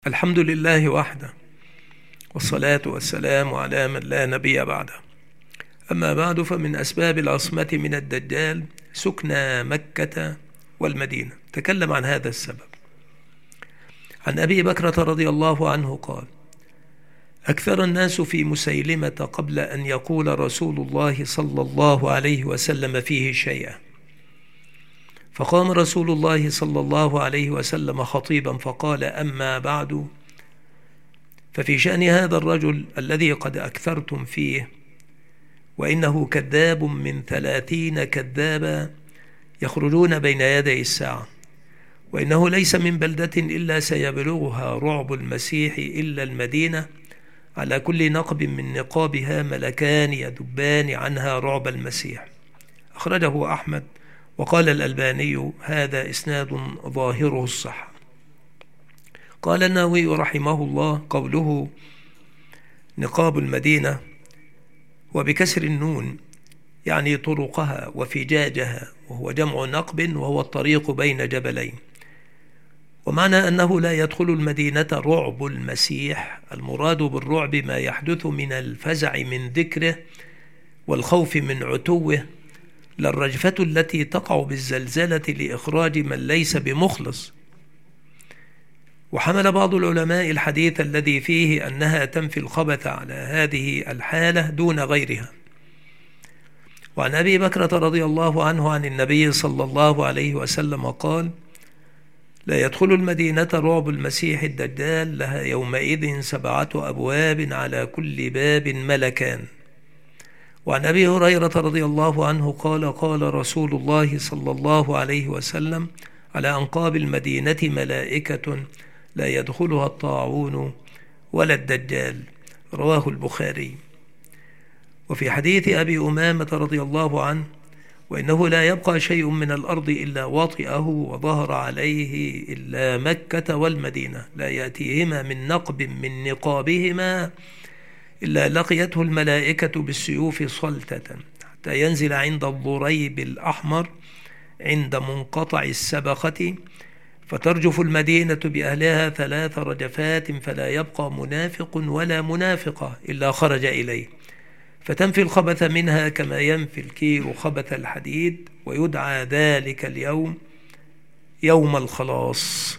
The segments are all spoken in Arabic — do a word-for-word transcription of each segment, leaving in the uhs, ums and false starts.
الحمد لله وحده، والصلاة والسلام على من لا نبي بعده. أما بعد، فمن أسباب العصمة من الدجال سكنى مكة والمدينة. تكلم عن هذا السبب. عن أبي بكرة رضي الله عنه قال: أكثر الناس في مسيلمة قبل أن يقول رسول الله صلى الله عليه وسلم فيه شيئا، فقام رسول الله صلى الله عليه وسلم خطيبا فقال: أما بعد، ففي شأن هذا الرجل الذي قد أكثرتم فيه، وإنه كذاب من ثلاثين كذابا يخرجون بين يدي الساعة، وإنه ليس من بلدة إلا سيبلغها رعب المسيح إلا المدينة، على كل نقب من نقابها ملكان يدبان عنها رعب المسيح. أخرجه أحمد، وقال الألباني: هذا إسناد ظاهره الصحة. قال النووي رحمه الله: قوله نقاب المدينة وبكسر النون يعني طرقها وفجاجها، وهو جمع نقب وهو الطريق بين جبلين. ومعنى أنه لا يدخل المدينة رعب المسيح، المراد بالرعب ما يحدث من الفزع من ذكره والخوف من عتوه، للرجفة التي تقع بالزلزلة لإخراج من ليس بمخلص. وحمل بعض العلماء الحديث الذي فيه أنها تنفي الخبث على هذه الحالة دون غيرها. وعن أبي بكرة رضي الله عنه عن النبي صلى الله عليه وسلم قال: لا يدخل المدينة رعب المسيح الدجال، لها يومئذ سبعة أبواب على كل باب ملكان. وعن أبي هريرة رضي الله عنه قال: قال رسول الله صلى الله عليه وسلم: على أنقاب المدينة ملائكة لا يدخلها الطاعون ولا الدجال. رواه البخاري. وفي حديث أبي أمامة رضي الله عنه: وإنه لا يبقى شيء من الأرض إلا وطئه وظهر عليه إلا مكة والمدينة، لا يأتيهما من نقب من نقابهما إلا لقيته الملائكة بالسيوف صلتة، حتى ينزل عند الضريب الأحمر عند منقطع السبخة، فترجف المدينة بأهلها ثلاث رجفات، فلا يبقى منافق ولا منافقة إلا خرج إليه، فتنفي الخبث منها كما ينفي الكير خبث الحديد، ويدعى ذلك اليوم يوم الخلاص.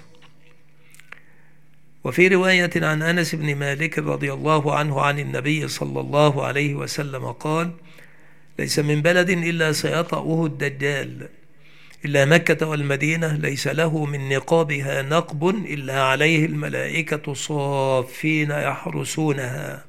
وفي رواية عن أنس بن مالك رضي الله عنه عن النبي صلى الله عليه وسلم قال: ليس من بلد إلا سيطأه الدجال، إلا مكة والمدينة ليس له من نقابها نقب إلا عليه الملائكة صافين يحرسونها،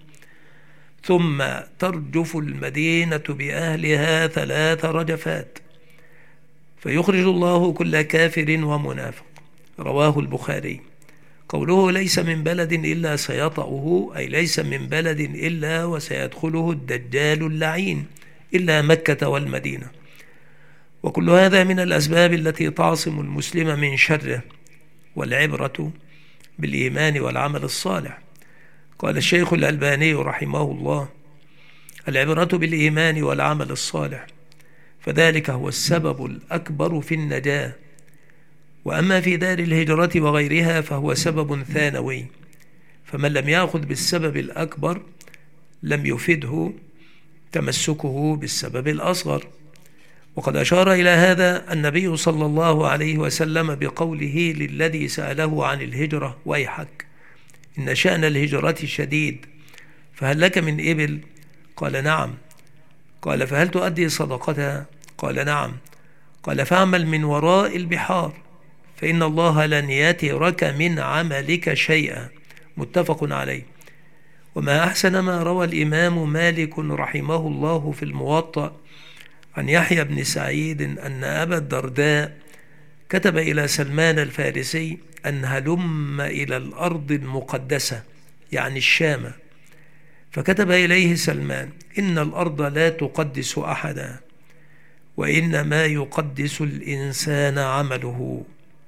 ثم ترجف المدينة بأهلها ثلاث رجفات، فيخرج الله كل كافر ومنافق. رواه البخاري. قوله ليس من بلد إلا سيطأه، أي ليس من بلد إلا وسيدخله الدجال اللعين إلا مكة والمدينة. وكل هذا من الأسباب التي تعصم المسلم من شره، والعبرة بالإيمان والعمل الصالح. قال الشيخ الألباني رحمه الله: العبرة بالإيمان والعمل الصالح، فذلك هو السبب الأكبر في النجاة. وأما في دار الهجرة وغيرها فهو سبب ثانوي، فمن لم يأخذ بالسبب الأكبر لم يفده تمسكه بالسبب الأصغر. وقد أشار إلى هذا النبي صلى الله عليه وسلم بقوله للذي سأله عن الهجرة: ويحك، إن شأن الهجرة شديد، فهل لك من إبل؟ قال: نعم. قال: فهل تؤدي صدقتها؟ قال: نعم. قال: فاعمل من وراء البحار، فإن الله لن يترك من عملك شيئا. متفق عليه. وما أحسن ما روى الإمام مالك رحمه الله في الموطأ عن يحيى بن سعيد أن أبا الدرداء كتب إلى سلمان الفارسي أن هلم إلى الأرض المقدسة، يعني الشام، فكتب إليه سلمان: إن الأرض لا تقدس أحدا، وإنما يقدس الإنسان عمله.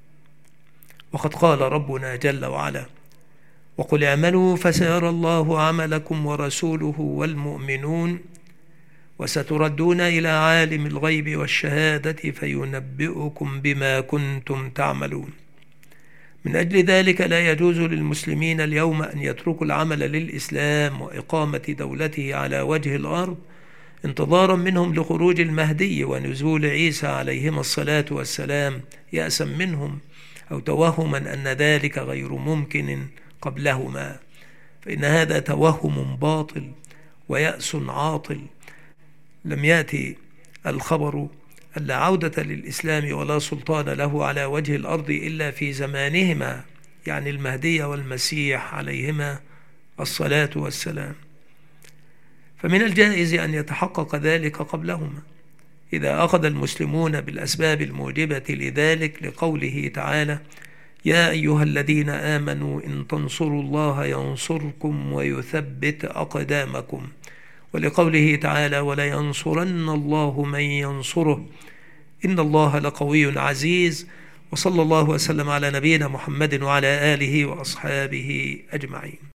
وقد قال ربنا جل وعلا: وقل اعملوا فسيرى الله عملكم ورسوله والمؤمنون، وستردون إلى عالم الغيب والشهادة فينبئكم بما كنتم تعملون. من أجل ذلك لا يجوز للمسلمين اليوم أن يتركوا العمل للإسلام وإقامة دولته على وجه الأرض انتظارا منهم لخروج المهدي ونزول عيسى عليهما الصلاة والسلام، يأسا منهم أو توهما أن ذلك غير ممكن قبلهما، فإن هذا توهم باطل ويأس عاطل. لم يأتي الخبر أن لا عودة للإسلام ولا سلطان له على وجه الأرض إلا في زمانهما، يعني المهدي والمسيح عليهما الصلاة والسلام، فمن الجائز أن يتحقق ذلك قبلهما إذا أخذ المسلمون بالأسباب الموجبة لذلك، لقوله تعالى: يا أيها الذين آمنوا إن تنصروا الله ينصركم ويثبت أقدامكم، ولقوله تعالى: ولينصرن الله من ينصره إن الله لقوي عزيز. وصلى الله وسلم على نبينا محمد وعلى آله وأصحابه أجمعين.